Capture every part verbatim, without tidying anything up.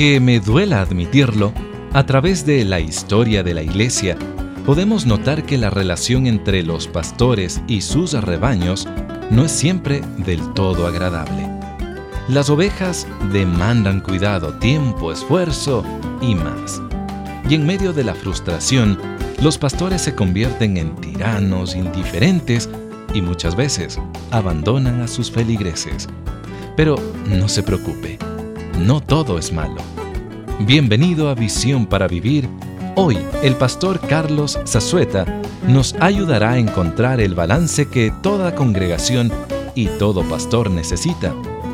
Aunque me duela admitirlo, a través de la historia de la Iglesia, podemos notar que la relación entre los pastores y sus rebaños no es siempre del todo agradable. Las ovejas demandan cuidado, tiempo, esfuerzo y más. Y en medio de la frustración, los pastores se convierten en tiranos, indiferentes y muchas veces abandonan a sus feligreses. Pero no se preocupe, no todo es malo. Bienvenido a Visión para Vivir. Hoy, el pastor Carlos Zazueta nos ayudará a encontrar el balance que toda congregación y todo pastor necesita.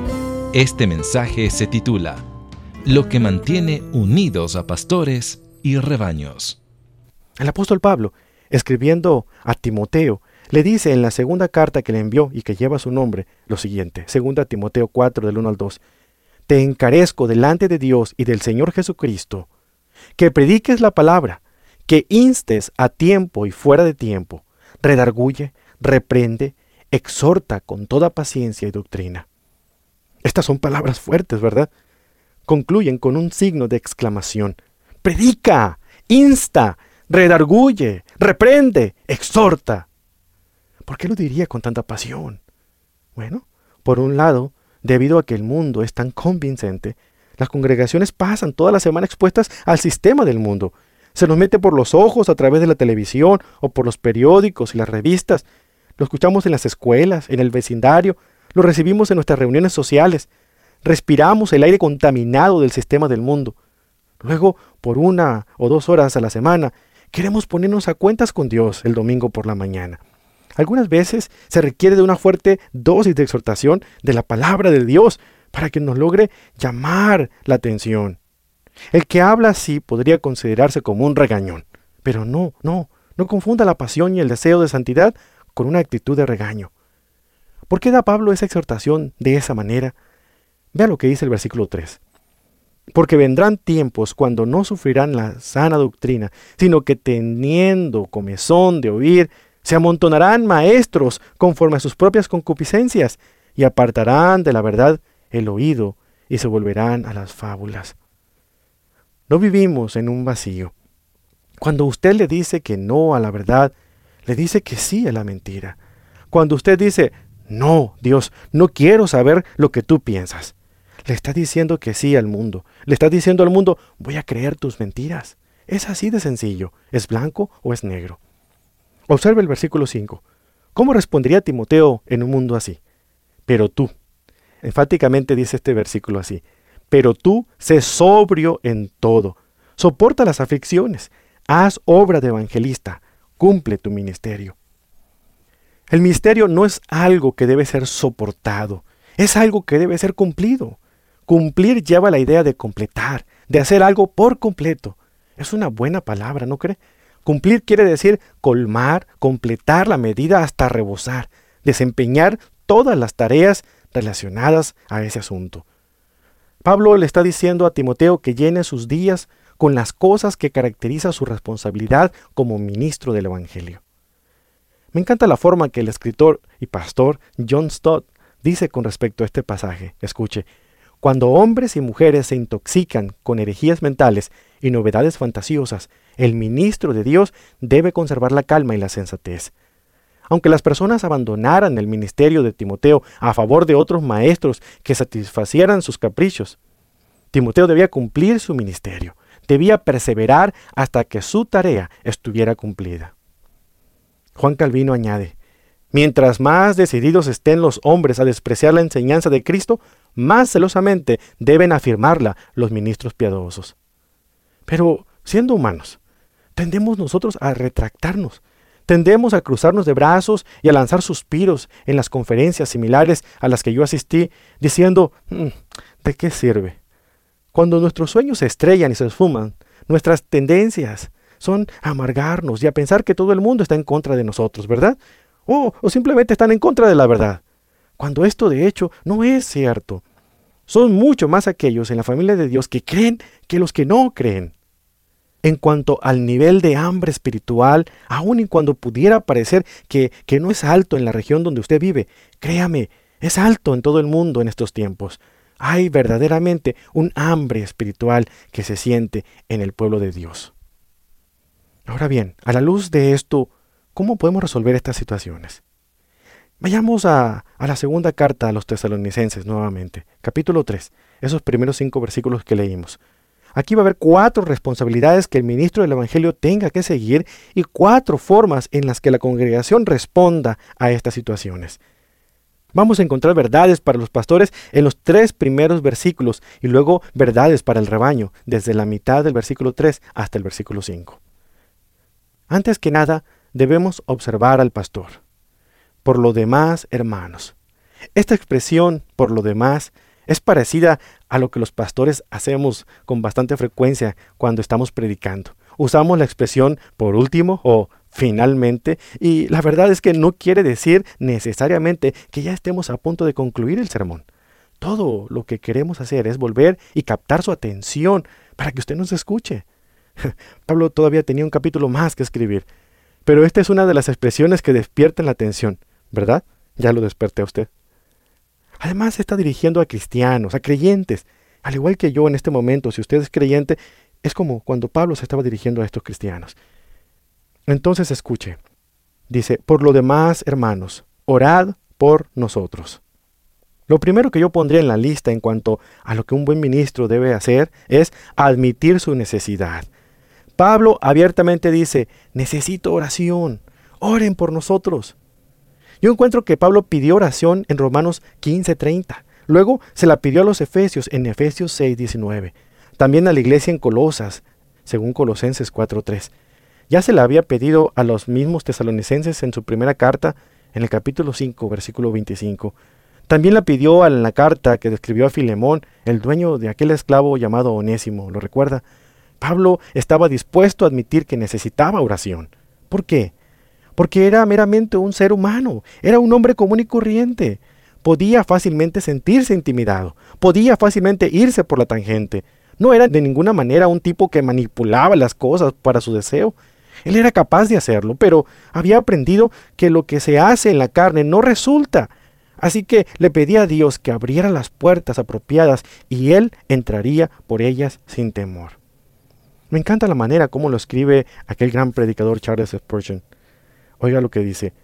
Este mensaje se titula Lo que mantiene unidos a pastores y rebaños. El apóstol Pablo, escribiendo a Timoteo, le dice en la segunda carta que le envió y que lleva su nombre lo siguiente, segunda Timoteo cuatro del uno al dos. Te encarezco delante de Dios y del Señor Jesucristo, que prediques la palabra, que instes a tiempo y fuera de tiempo, redarguye, reprende, exhorta con toda paciencia y doctrina. Estas son palabras fuertes, ¿verdad? Concluyen con un signo de exclamación. Predica, insta, redarguye, reprende, exhorta. ¿Por qué lo diría con tanta pasión? Bueno, por un lado, debido a que el mundo es tan convincente, las congregaciones pasan toda la semana expuestas al sistema del mundo. Se nos mete por los ojos a través de la televisión o por los periódicos y las revistas. Lo escuchamos en las escuelas, en el vecindario, lo recibimos en nuestras reuniones sociales. Respiramos el aire contaminado del sistema del mundo. Luego, por una o dos horas a la semana, queremos ponernos a cuentas con Dios el domingo por la mañana. Algunas veces se requiere de una fuerte dosis de exhortación de la palabra de Dios para que nos logre llamar la atención. El que habla así podría considerarse como un regañón, pero no, no, no confunda la pasión y el deseo de santidad con una actitud de regaño. ¿Por qué da Pablo esa exhortación de esa manera? Vea lo que dice el versículo tres. Porque vendrán tiempos cuando no sufrirán la sana doctrina, sino que teniendo comezón de oír, se amontonarán maestros conforme a sus propias concupiscencias y apartarán de la verdad el oído y se volverán a las fábulas. No vivimos en un vacío. Cuando usted le dice que no a la verdad, le dice que sí a la mentira. Cuando usted dice, no, Dios, no quiero saber lo que tú piensas, le está diciendo que sí al mundo. Le está diciendo al mundo, voy a creer tus mentiras. Es así de sencillo. ¿Es blanco o es negro? Observe el versículo cinco. ¿Cómo respondería Timoteo en un mundo así? Pero tú, enfáticamente dice este versículo así, pero tú sé sobrio en todo, soporta las aflicciones, haz obra de evangelista, cumple tu ministerio. El ministerio no es algo que debe ser soportado, es algo que debe ser cumplido. Cumplir lleva la idea de completar, de hacer algo por completo. Es una buena palabra, ¿no cree? Cumplir quiere decir colmar, completar la medida hasta rebosar, desempeñar todas las tareas relacionadas a ese asunto. Pablo le está diciendo a Timoteo que llene sus días con las cosas que caracterizan su responsabilidad como ministro del Evangelio. Me encanta la forma que el escritor y pastor John Stott dice con respecto a este pasaje. Escuche, cuando hombres y mujeres se intoxican con herejías mentales y novedades fantasiosas, el ministro de Dios debe conservar la calma y la sensatez. Aunque las personas abandonaran el ministerio de Timoteo a favor de otros maestros que satisfacieran sus caprichos, Timoteo debía cumplir su ministerio, debía perseverar hasta que su tarea estuviera cumplida. Juan Calvino añade, mientras más decididos estén los hombres a despreciar la enseñanza de Cristo, más celosamente deben afirmarla los ministros piadosos. Pero, siendo humanos, tendemos nosotros a retractarnos, tendemos a cruzarnos de brazos y a lanzar suspiros en las conferencias similares a las que yo asistí, diciendo, ¿de qué sirve? Cuando nuestros sueños se estrellan y se esfuman, nuestras tendencias son a amargarnos y a pensar que todo el mundo está en contra de nosotros, ¿verdad? O, o simplemente están en contra de la verdad. Cuando esto de hecho no es cierto. Son mucho más aquellos en la familia de Dios que creen que los que no creen. En cuanto al nivel de hambre espiritual, aun y cuando pudiera parecer que, que no es alto en la región donde usted vive, créame, es alto en todo el mundo en estos tiempos. Hay verdaderamente un hambre espiritual que se siente en el pueblo de Dios. Ahora bien, a la luz de esto, ¿cómo podemos resolver estas situaciones? Vayamos a, a la segunda carta a los tesalonicenses nuevamente, capítulo tres, esos primeros cinco versículos que leímos. Aquí va a haber cuatro responsabilidades que el ministro del Evangelio tenga que seguir y cuatro formas en las que la congregación responda a estas situaciones. Vamos a encontrar verdades para los pastores en los tres primeros versículos y luego verdades para el rebaño, desde la mitad del versículo tres hasta el versículo cinco. Antes que nada, debemos observar al pastor. Por lo demás, hermanos. Esta expresión, por lo demás, es parecida a lo que los pastores hacemos con bastante frecuencia cuando estamos predicando. Usamos la expresión por último o finalmente, y la verdad es que no quiere decir necesariamente que ya estemos a punto de concluir el sermón. Todo lo que queremos hacer es volver y captar su atención para que usted nos escuche. Pablo todavía tenía un capítulo más que escribir, pero esta es una de las expresiones que despiertan la atención, ¿verdad? Ya lo desperté a usted. Además está dirigiendo a cristianos, a creyentes, al igual que yo en este momento. Si usted es creyente, es como cuando Pablo se estaba dirigiendo a estos cristianos. Entonces escuche, dice, por lo demás, hermanos, orad por nosotros. Lo primero que yo pondría en la lista en cuanto a lo que un buen ministro debe hacer es admitir su necesidad. Pablo abiertamente dice, necesito oración, oren por nosotros. Yo encuentro que Pablo pidió oración en Romanos quince treinta. Luego se la pidió a los Efesios en Efesios seis diecinueve. También a la iglesia en Colosas, según Colosenses cuatro tres. Ya se la había pedido a los mismos tesalonicenses en su primera carta, en el capítulo cinco, versículo veinticinco. También la pidió en la carta que describió a Filemón, el dueño de aquel esclavo llamado Onésimo. ¿Lo recuerda? Pablo estaba dispuesto a admitir que necesitaba oración. ¿Por qué? Porque era meramente un ser humano, era un hombre común y corriente. Podía fácilmente sentirse intimidado, podía fácilmente irse por la tangente. No era de ninguna manera un tipo que manipulaba las cosas para su deseo. Él era capaz de hacerlo, pero había aprendido que lo que se hace en la carne no resulta. Así que le pedía a Dios que abriera las puertas apropiadas y él entraría por ellas sin temor. Me encanta la manera como lo escribe aquel gran predicador Charles Spurgeon. Oiga lo que dice.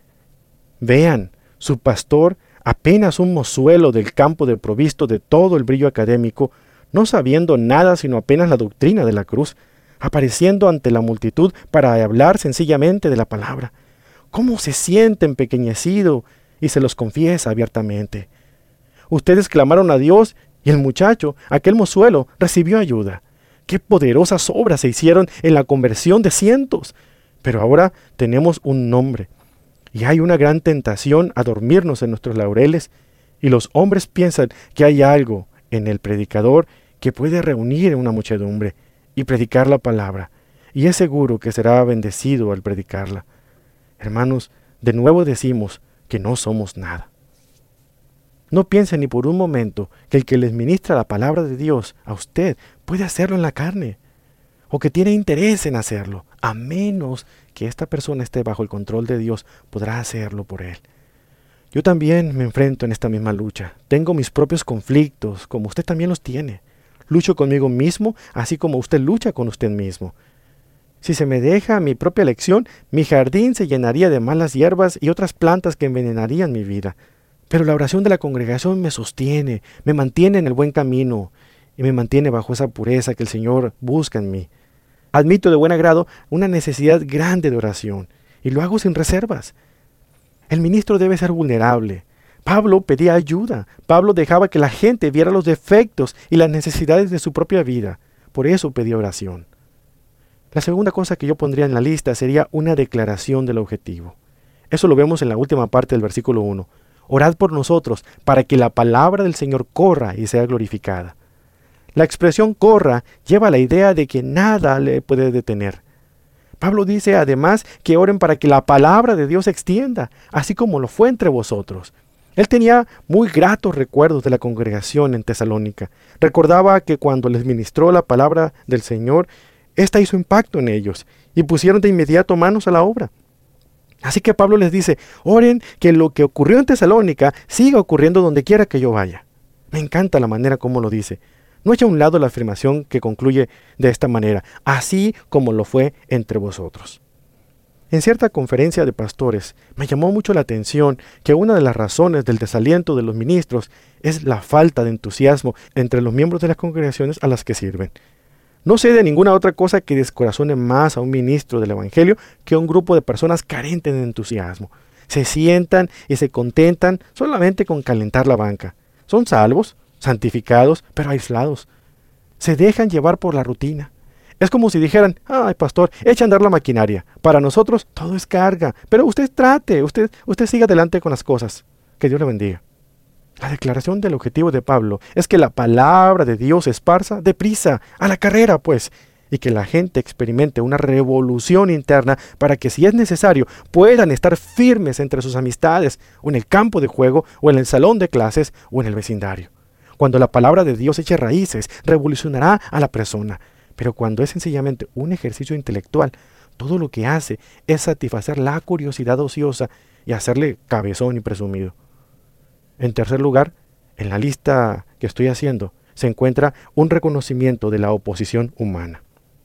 Vean, su pastor, apenas un mozuelo del campo desprovisto de todo el brillo académico, no sabiendo nada sino apenas la doctrina de la cruz, apareciendo ante la multitud para hablar sencillamente de la palabra. ¿Cómo se siente empequeñecido? Y se los confiesa abiertamente. Ustedes clamaron a Dios y el muchacho, aquel mozuelo, recibió ayuda. ¡Qué poderosas obras se hicieron en la conversión de cientos! Pero ahora tenemos un nombre, y hay una gran tentación a dormirnos en nuestros laureles, y los hombres piensan que hay algo en el predicador que puede reunir una muchedumbre y predicar la palabra, y es seguro que será bendecido al predicarla. Hermanos, de nuevo decimos que no somos nada. No piensen ni por un momento que el que les ministra la palabra de Dios a usted puede hacerlo en la carne, o que tiene interés en hacerlo, a menos que esta persona esté bajo el control de Dios, podrá hacerlo por él. Yo también me enfrento en esta misma lucha. Tengo mis propios conflictos, como usted también los tiene. Lucho conmigo mismo, así como usted lucha con usted mismo. Si se me deja mi propia elección, mi jardín se llenaría de malas hierbas y otras plantas que envenenarían mi vida. Pero la oración de la congregación me sostiene, me mantiene en el buen camino y me mantiene bajo esa pureza que el Señor busca en mí. Admito de buen agrado una necesidad grande de oración y lo hago sin reservas. El ministro debe ser vulnerable. Pablo pedía ayuda. Pablo dejaba que la gente viera los defectos y las necesidades de su propia vida. Por eso pedía oración. La segunda cosa que yo pondría en la lista sería una declaración del objetivo. Eso lo vemos en la última parte del versículo uno. Orad por nosotros para que la palabra del Señor corra y sea glorificada. La expresión corra lleva la idea de que nada le puede detener. Pablo dice además que oren para que la palabra de Dios se extienda, así como lo fue entre vosotros. Él tenía muy gratos recuerdos de la congregación en Tesalónica. Recordaba que cuando les ministró la palabra del Señor, ésta hizo impacto en ellos y pusieron de inmediato manos a la obra. Así que Pablo les dice, oren que lo que ocurrió en Tesalónica siga ocurriendo donde quiera que yo vaya. Me encanta la manera como lo dice. No echa a un lado la afirmación que concluye de esta manera, así como lo fue entre vosotros. En cierta conferencia de pastores me llamó mucho la atención que una de las razones del desaliento de los ministros es la falta de entusiasmo entre los miembros de las congregaciones a las que sirven. No sé de ninguna otra cosa que descorazone más a un ministro del Evangelio que a un grupo de personas carentes de entusiasmo. Se sientan y se contentan solamente con calentar la banca. Son salvos, santificados, pero aislados. Se dejan llevar por la rutina. Es como si dijeran, ay pastor, echa a andar la maquinaria. Para nosotros todo es carga, pero usted trate, usted, usted siga adelante con las cosas. Que Dios le bendiga. La declaración del objetivo de Pablo es que la palabra de Dios se esparza deprisa, a la carrera pues, y que la gente experimente una revolución interna para que si es necesario puedan estar firmes entre sus amistades, o en el campo de juego, o en el salón de clases, o en el vecindario. Cuando la palabra de Dios eche raíces, revolucionará a la persona. Pero cuando es sencillamente un ejercicio intelectual, todo lo que hace es satisfacer la curiosidad ociosa y hacerle cabezón y presumido. En tercer lugar, en la lista que estoy haciendo, se encuentra un reconocimiento de la oposición humana.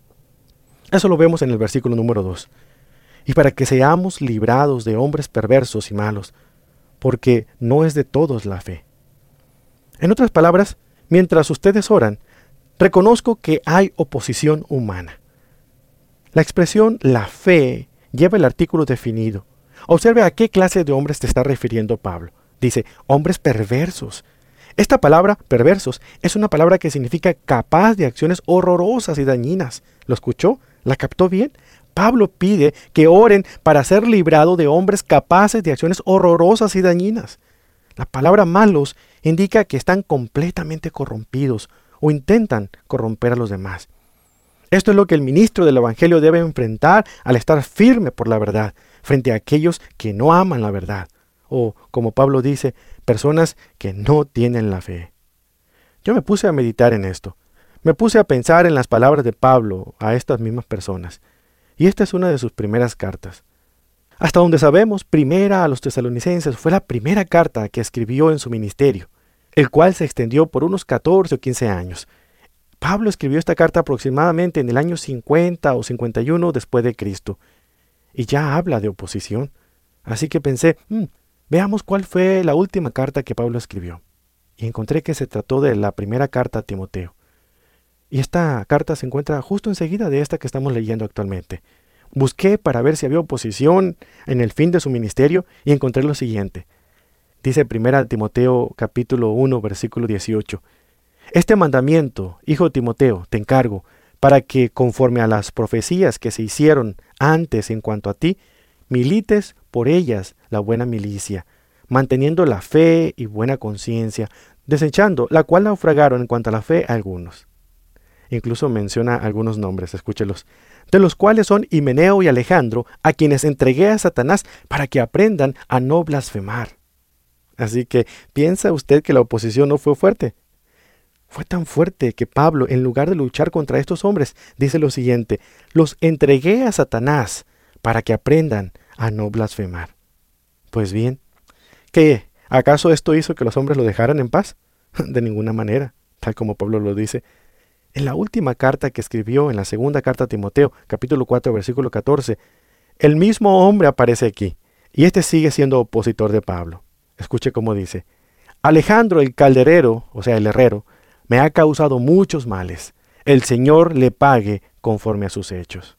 Eso lo vemos en el versículo número dos. Y para que seamos librados de hombres perversos y malos, porque no es de todos la fe. En otras palabras, mientras ustedes oran, reconozco que hay oposición humana. La expresión la fe lleva el artículo definido. Observe a qué clase de hombres te está refiriendo Pablo. Dice, hombres perversos. Esta palabra, perversos, es una palabra que significa capaz de acciones horrorosas y dañinas. ¿Lo escuchó? ¿La captó bien? Pablo pide que oren para ser librado de hombres capaces de acciones horrorosas y dañinas. La palabra malos indica que están completamente corrompidos o intentan corromper a los demás. Esto es lo que el ministro del Evangelio debe enfrentar al estar firme por la verdad, frente a aquellos que no aman la verdad. O, como Pablo dice, personas que no tienen la fe. Yo me puse a meditar en esto. Me puse a pensar en las palabras de Pablo a estas mismas personas. Y esta es una de sus primeras cartas. Hasta donde sabemos, Primera a los Tesalonicenses fue la primera carta que escribió en su ministerio, el cual se extendió por unos catorce o quince años. Pablo escribió esta carta aproximadamente en el año cincuenta o cincuenta y uno después de Cristo. Y ya habla de oposición. Así que pensé, hmm, veamos cuál fue la última carta que Pablo escribió. Y encontré que se trató de la primera carta a Timoteo. Y esta carta se encuentra justo enseguida de esta que estamos leyendo actualmente. Busqué para ver si había oposición en el fin de su ministerio y encontré lo siguiente. Dice primera Timoteo capítulo uno versículo dieciocho. Este mandamiento, hijo Timoteo, te encargo, para que conforme a las profecías que se hicieron antes en cuanto a ti, milites por ellas la buena milicia, manteniendo la fe y buena conciencia, desechando la cual naufragaron en cuanto a la fe algunos. Incluso menciona algunos nombres, escúchelos, de los cuales son Himeneo y Alejandro, a quienes entregué a Satanás para que aprendan a no blasfemar. Así que, ¿piensa usted que la oposición no fue fuerte? Fue tan fuerte que Pablo, en lugar de luchar contra estos hombres, dice lo siguiente, los entregué a Satanás para que aprendan a no blasfemar. Pues bien, ¿qué? ¿Acaso esto hizo que los hombres lo dejaran en paz? De ninguna manera, tal como Pablo lo dice. En la última carta que escribió, en la segunda carta a Timoteo, capítulo cuatro, versículo catorce, el mismo hombre aparece aquí, y este sigue siendo opositor de Pablo. Escuche cómo dice, Alejandro el calderero, o sea el herrero, me ha causado muchos males. El Señor le pague conforme a sus hechos.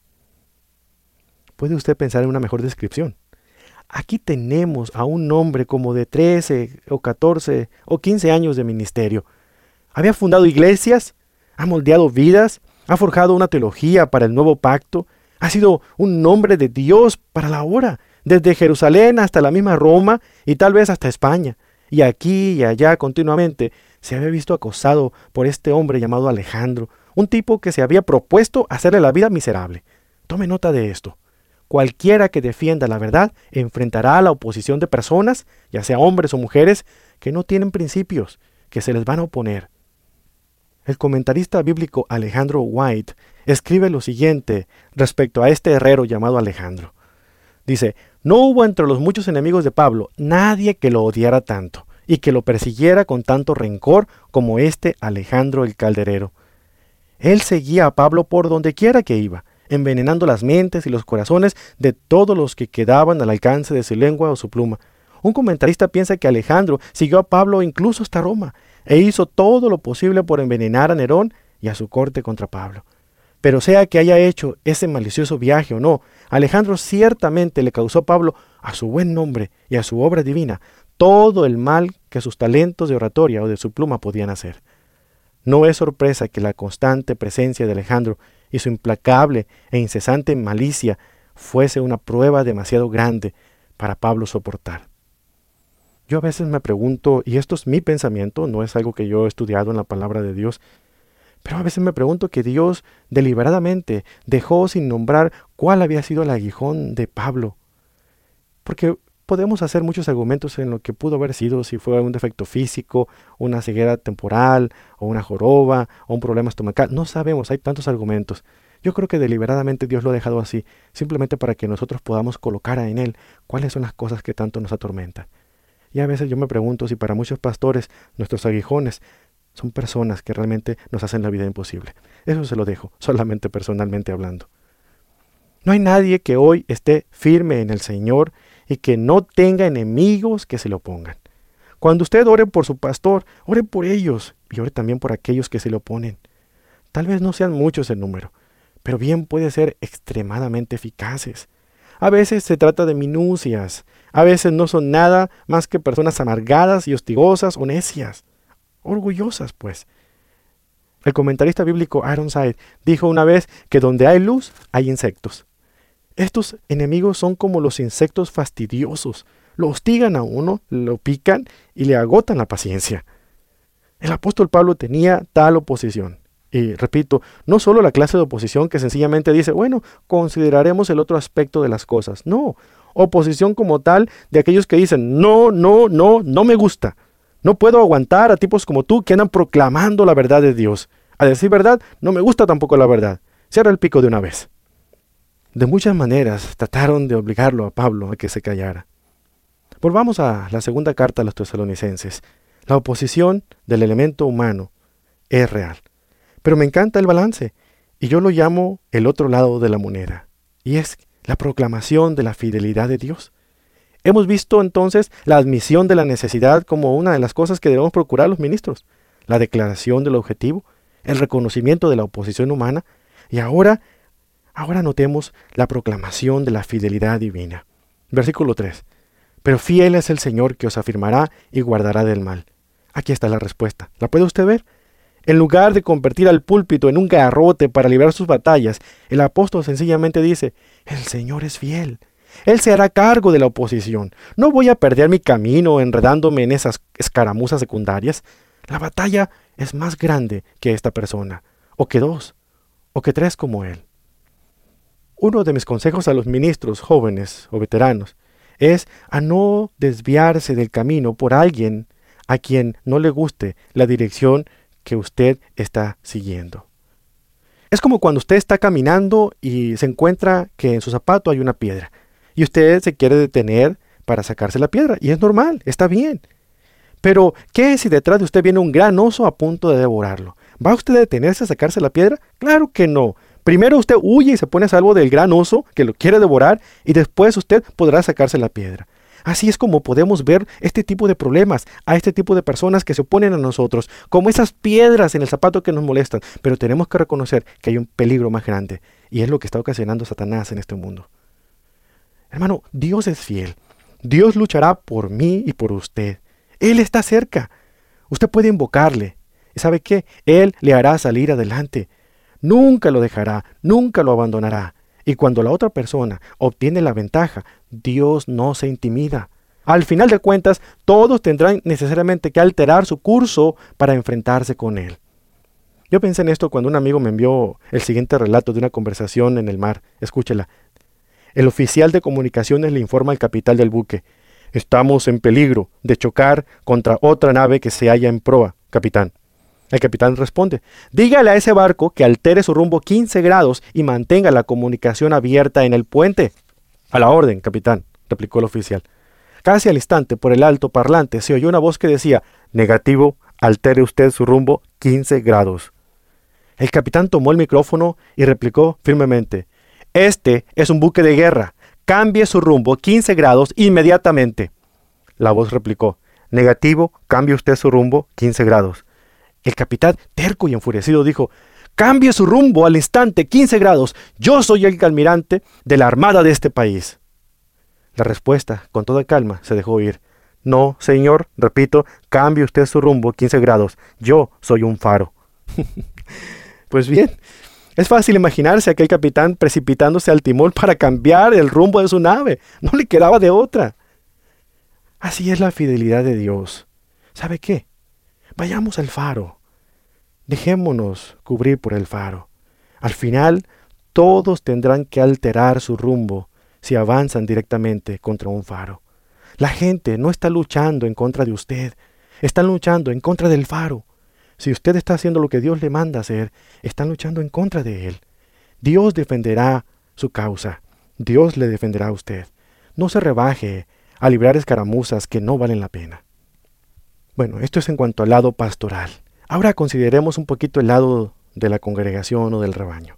¿Puede usted pensar en una mejor descripción? Aquí tenemos a un hombre como de trece o catorce o quince años de ministerio. Había fundado iglesias, ha moldeado vidas, ha forjado una teología para el nuevo pacto, ha sido un hombre de Dios para la hora, desde Jerusalén hasta la misma Roma y tal vez hasta España. Y aquí y allá continuamente se había visto acosado por este hombre llamado Alejandro, un tipo que se había propuesto hacerle la vida miserable. Tome nota de esto. Cualquiera que defienda la verdad enfrentará a la oposición de personas, ya sea hombres o mujeres, que no tienen principios, que se les van a oponer. El comentarista bíblico Alejandro White escribe lo siguiente respecto a este herrero llamado Alejandro. Dice, no hubo entre los muchos enemigos de Pablo nadie que lo odiara tanto. y que lo persiguiera con tanto rencor como este Alejandro el calderero. Él seguía a Pablo por donde quiera que iba, envenenando las mentes y los corazones de todos los que quedaban al alcance de su lengua o su pluma. Un comentarista piensa que Alejandro siguió a Pablo incluso hasta Roma, e hizo todo lo posible por envenenar a Nerón y a su corte contra Pablo. Pero sea que haya hecho ese malicioso viaje o no, Alejandro ciertamente le causó a Pablo, a su buen nombre y a su obra divina, todo el mal que sus talentos de oratoria o de su pluma podían hacer. No es sorpresa que la constante presencia de Alejandro y su implacable e incesante malicia fuese una prueba demasiado grande para Pablo soportar. Yo a veces me pregunto, y esto es mi pensamiento, no es algo que yo he estudiado en la palabra de Dios, pero a veces me pregunto que Dios deliberadamente dejó sin nombrar cuál había sido el aguijón de Pablo. Porque podemos hacer muchos argumentos en lo que pudo haber sido, si fue un defecto físico, una ceguera temporal, o una joroba, o un problema estomacal. No sabemos, hay tantos argumentos. Yo creo que deliberadamente Dios lo ha dejado así, simplemente para que nosotros podamos colocar en Él cuáles son las cosas que tanto nos atormentan. Y a veces yo me pregunto si para muchos pastores nuestros aguijones son personas que realmente nos hacen la vida imposible. Eso se lo dejo, solamente personalmente hablando. No hay nadie que hoy esté firme en el Señor y que no tenga enemigos que se le opongan. Cuando usted ore por su pastor, ore por ellos y ore también por aquellos que se le oponen. Tal vez no sean muchos en número, pero bien puede ser extremadamente eficaces. A veces se trata de minucias, a veces no son nada más que personas amargadas y hostigosas o necias, orgullosas pues. El comentarista bíblico Ironside dijo una vez que donde hay luz hay insectos. Estos enemigos son como los insectos fastidiosos, lo hostigan a uno, lo pican y le agotan la paciencia. El apóstol Pablo tenía tal oposición. Y repito, no solo la clase de oposición que sencillamente dice, bueno, consideraremos el otro aspecto de las cosas. No, oposición como tal de aquellos que dicen, no, no, no, no me gusta. No puedo aguantar a tipos como tú que andan proclamando la verdad de Dios. A decir verdad, no me gusta tampoco la verdad. Cierra el pico de una vez. De muchas maneras trataron de obligarlo a Pablo a que se callara. Volvamos a la segunda carta a los tesalonicenses. La oposición del elemento humano es real. Pero me encanta el balance, y yo lo llamo el otro lado de la moneda, y es la proclamación de la fidelidad de Dios. Hemos visto entonces la admisión de la necesidad como una de las cosas que debemos procurar los ministros, la declaración del objetivo, el reconocimiento de la oposición humana, y ahora, ahora notemos la proclamación de la fidelidad divina. Versículo tres. Pero fiel es el Señor que os afirmará y guardará del mal. Aquí está la respuesta. ¿La puede usted ver? En lugar de convertir al púlpito en un garrote para librar sus batallas, el apóstol sencillamente dice, el Señor es fiel. Él se hará cargo de la oposición. No voy a perder mi camino enredándome en esas escaramuzas secundarias. La batalla es más grande que esta persona, o que dos, o que tres como él. Uno de mis consejos a los ministros jóvenes o veteranos es a no desviarse del camino por alguien a quien no le guste la dirección que usted está siguiendo. Es como cuando usted está caminando y se encuentra que en su zapato hay una piedra y usted se quiere detener para sacarse la piedra, y es normal, está bien. Pero, ¿qué si detrás de usted viene un gran oso a punto de devorarlo? ¿Va usted a detenerse a sacarse la piedra? Claro que no. Primero usted huye y se pone a salvo del gran oso que lo quiere devorar, y después usted podrá sacarse la piedra. Así es como podemos ver este tipo de problemas, a este tipo de personas que se oponen a nosotros, como esas piedras en el zapato que nos molestan. Pero tenemos que reconocer que hay un peligro más grande, y es lo que está ocasionando Satanás en este mundo. Hermano, Dios es fiel. Dios luchará por mí y por usted. Él está cerca. Usted puede invocarle. ¿Y sabe qué? Él le hará salir adelante. Nunca lo dejará, nunca lo abandonará. Y cuando la otra persona obtiene la ventaja, Dios no se intimida. Al final de cuentas, todos tendrán necesariamente que alterar su curso para enfrentarse con Él. Yo pensé en esto cuando un amigo me envió el siguiente relato de una conversación en el mar. Escúchela. El oficial de comunicaciones le informa al capitán del buque: estamos en peligro de chocar contra otra nave que se halla en proa, capitán. El capitán responde: dígale a ese barco que altere su rumbo quince grados y mantenga la comunicación abierta en el puente. A la orden, capitán, replicó el oficial. Casi al instante, por el alto parlante, se oyó una voz que decía: negativo, altere usted su rumbo quince grados. El capitán tomó el micrófono y replicó firmemente: este es un buque de guerra. Cambie su rumbo quince grados inmediatamente. La voz replicó: negativo, cambie usted su rumbo quince grados. El capitán, terco y enfurecido, dijo: cambie su rumbo al instante quince grados. Yo soy el almirante de la armada de este país. La respuesta, con toda calma, se dejó oír: no, señor, repito, cambie usted su rumbo quince grados. Yo soy un faro. Pues bien, es fácil imaginarse a aquel capitán precipitándose al timón para cambiar el rumbo de su nave. No le quedaba de otra. Así es la fidelidad de Dios. ¿Sabe qué? Vayamos al faro. Dejémonos cubrir por el faro. Al final, todos tendrán que alterar su rumbo si avanzan directamente contra un faro. La gente no está luchando en contra de usted. Están luchando en contra del faro. Si usted está haciendo lo que Dios le manda hacer, están luchando en contra de Él. Dios defenderá su causa. Dios le defenderá a usted. No se rebaje a librar escaramuzas que no valen la pena. Bueno, esto es en cuanto al lado pastoral. Ahora consideremos un poquito el lado de la congregación o del rebaño.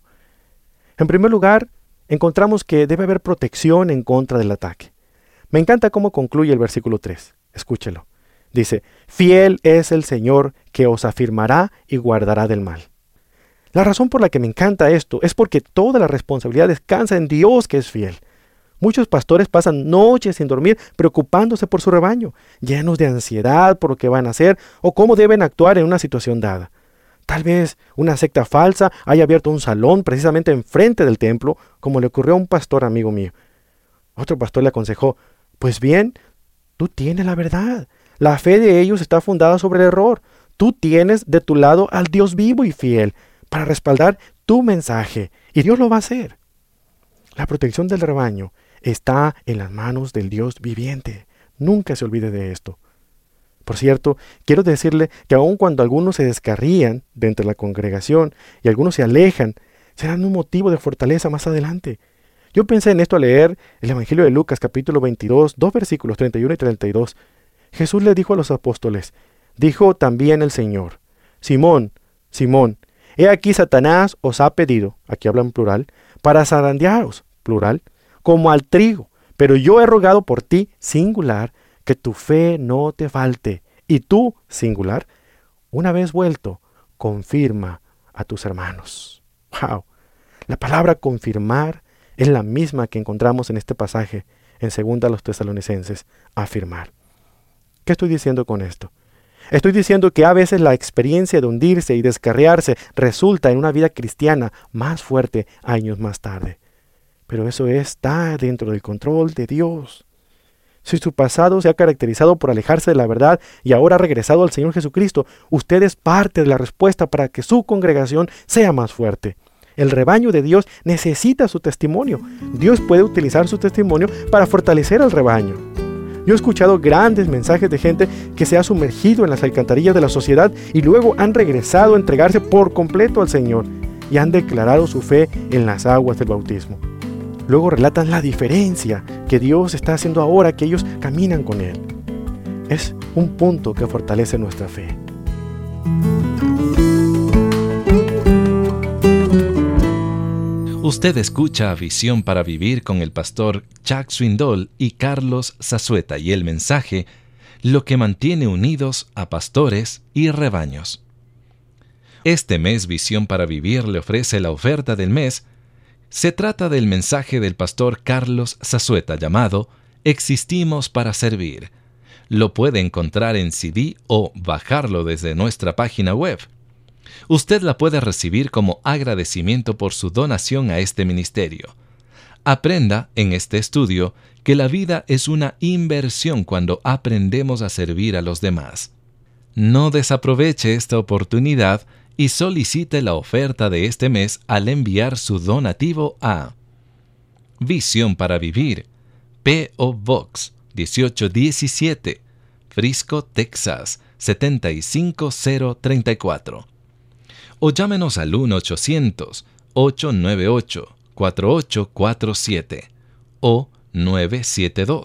En primer lugar, encontramos que debe haber protección en contra del ataque. Me encanta cómo concluye el versículo tres. Escúchelo. Dice: fiel es el Señor que os afirmará y guardará del mal. La razón por la que me encanta esto es porque toda la responsabilidad descansa en Dios, que es fiel. Muchos pastores pasan noches sin dormir preocupándose por su rebaño, llenos de ansiedad por lo que van a hacer o cómo deben actuar en una situación dada. Tal vez una secta falsa haya abierto un salón precisamente enfrente del templo, como le ocurrió a un pastor amigo mío. Otro pastor le aconsejó: pues bien, tú tienes la verdad. La fe de ellos está fundada sobre el error. Tú tienes de tu lado al Dios vivo y fiel para respaldar tu mensaje, y Dios lo va a hacer. La protección del rebaño está en las manos del Dios viviente. Nunca se olvide de esto. Por cierto, quiero decirle que aun cuando algunos se descarrían de entre la congregación y algunos se alejan, serán un motivo de fortaleza más adelante. Yo pensé en esto al leer el Evangelio de Lucas, capítulo veintidós, dos versículos treinta y uno y treinta y dos. Jesús le dijo a los apóstoles: dijo también el Señor: Simón, Simón, he aquí Satanás os ha pedido, aquí habla en plural, para zarandearos, plural, como al trigo, pero yo he rogado por ti, singular, que tu fe no te falte, y tú, singular, una vez vuelto, confirma a tus hermanos. ¡Wow! La palabra confirmar es la misma que encontramos en este pasaje, en segunda a los Tesalonicenses, afirmar. ¿Qué estoy diciendo con esto? Estoy diciendo que a veces la experiencia de hundirse y descarriarse resulta en una vida cristiana más fuerte años más tarde. Pero eso está dentro del control de Dios. Si su pasado se ha caracterizado por alejarse de la verdad y ahora ha regresado al Señor Jesucristo, usted es parte de la respuesta para que su congregación sea más fuerte. El rebaño de Dios necesita su testimonio. Dios puede utilizar su testimonio para fortalecer al rebaño. Yo he escuchado grandes mensajes de gente que se ha sumergido en las alcantarillas de la sociedad y luego han regresado a entregarse por completo al Señor y han declarado su fe en las aguas del bautismo. Luego relatan la diferencia que Dios está haciendo ahora que ellos caminan con Él. Es un punto que fortalece nuestra fe. Usted escucha Visión para Vivir con el pastor Chuck Swindoll y Carlos Zazueta, y el mensaje: lo que mantiene unidos a pastores y rebaños. Este mes Visión para Vivir le ofrece la oferta del mes. Se trata del mensaje del pastor Carlos Zazueta llamado Existimos para Servir. Lo puede encontrar en C D o bajarlo desde nuestra página web. Usted la puede recibir como agradecimiento por su donación a este ministerio. Aprenda en este estudio que la vida es una inversión cuando aprendemos a servir a los demás. No desaproveche esta oportunidad y solicite la oferta de este mes al enviar su donativo a Visión para Vivir, P O Box dieciocho diecisiete, Frisco, Texas setenta y cinco cero treinta y cuatro. O llámenos al uno ochocientos, ocho nueve ocho, cuatro ocho cuatro siete o nueve siete dos,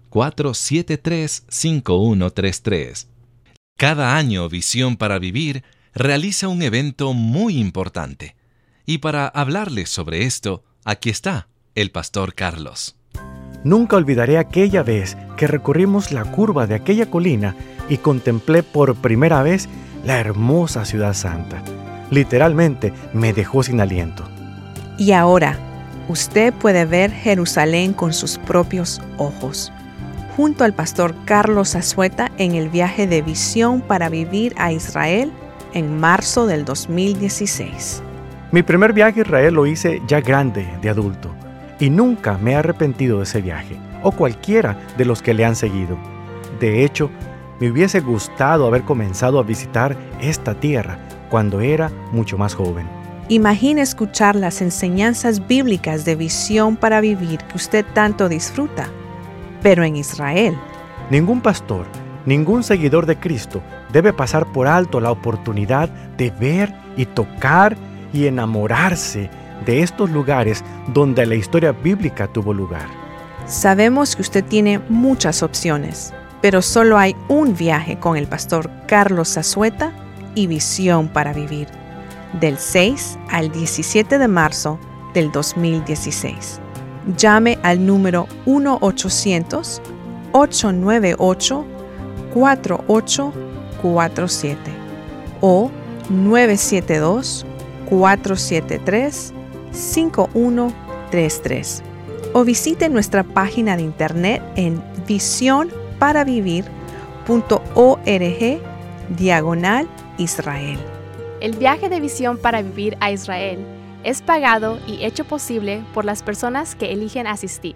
cuatro siete tres, cinco uno tres tres. Cada año Visión para Vivir realiza un evento muy importante. Y para hablarles sobre esto, aquí está el pastor Carlos. Nunca olvidaré aquella vez que recorrimos la curva de aquella colina y contemplé por primera vez la hermosa Ciudad Santa. Literalmente me dejó sin aliento. Y ahora, usted puede ver Jerusalén con sus propios ojos, junto al pastor Carlos Zazueta en el viaje de Visión para Vivir a Israel en marzo del dos mil dieciséis. Mi primer viaje a Israel lo hice ya grande, de adulto, y nunca me he arrepentido de ese viaje, o cualquiera de los que le han seguido. De hecho, me hubiese gustado haber comenzado a visitar esta tierra cuando era mucho más joven. Imagine escuchar las enseñanzas bíblicas de Visión para Vivir que usted tanto disfruta, pero en Israel. Ningún pastor, ningún seguidor de Cristo debe pasar por alto la oportunidad de ver y tocar y enamorarse de estos lugares donde la historia bíblica tuvo lugar. Sabemos que usted tiene muchas opciones, pero solo hay un viaje con el pastor Carlos Zazueta y Visión para Vivir, del seis al diecisiete de marzo del dos mil dieciséis. Llame al número uno ochocientos, ocho nueve ocho, cuatro ocho cuatro siete o nueve siete dos, cuatro siete tres, cinco uno tres tres o visite nuestra página de internet en visión para vivir punto org diagonal Israel. El viaje de Visión para Vivir a Israel es pagado y hecho posible por las personas que eligen asistir.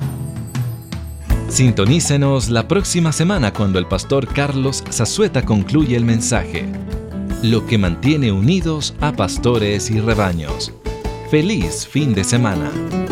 Sintonícenos la próxima semana cuando el pastor Carlos Zazueta concluye el mensaje: Lo que mantiene unidos a pastores y rebaños. ¡Feliz fin de semana!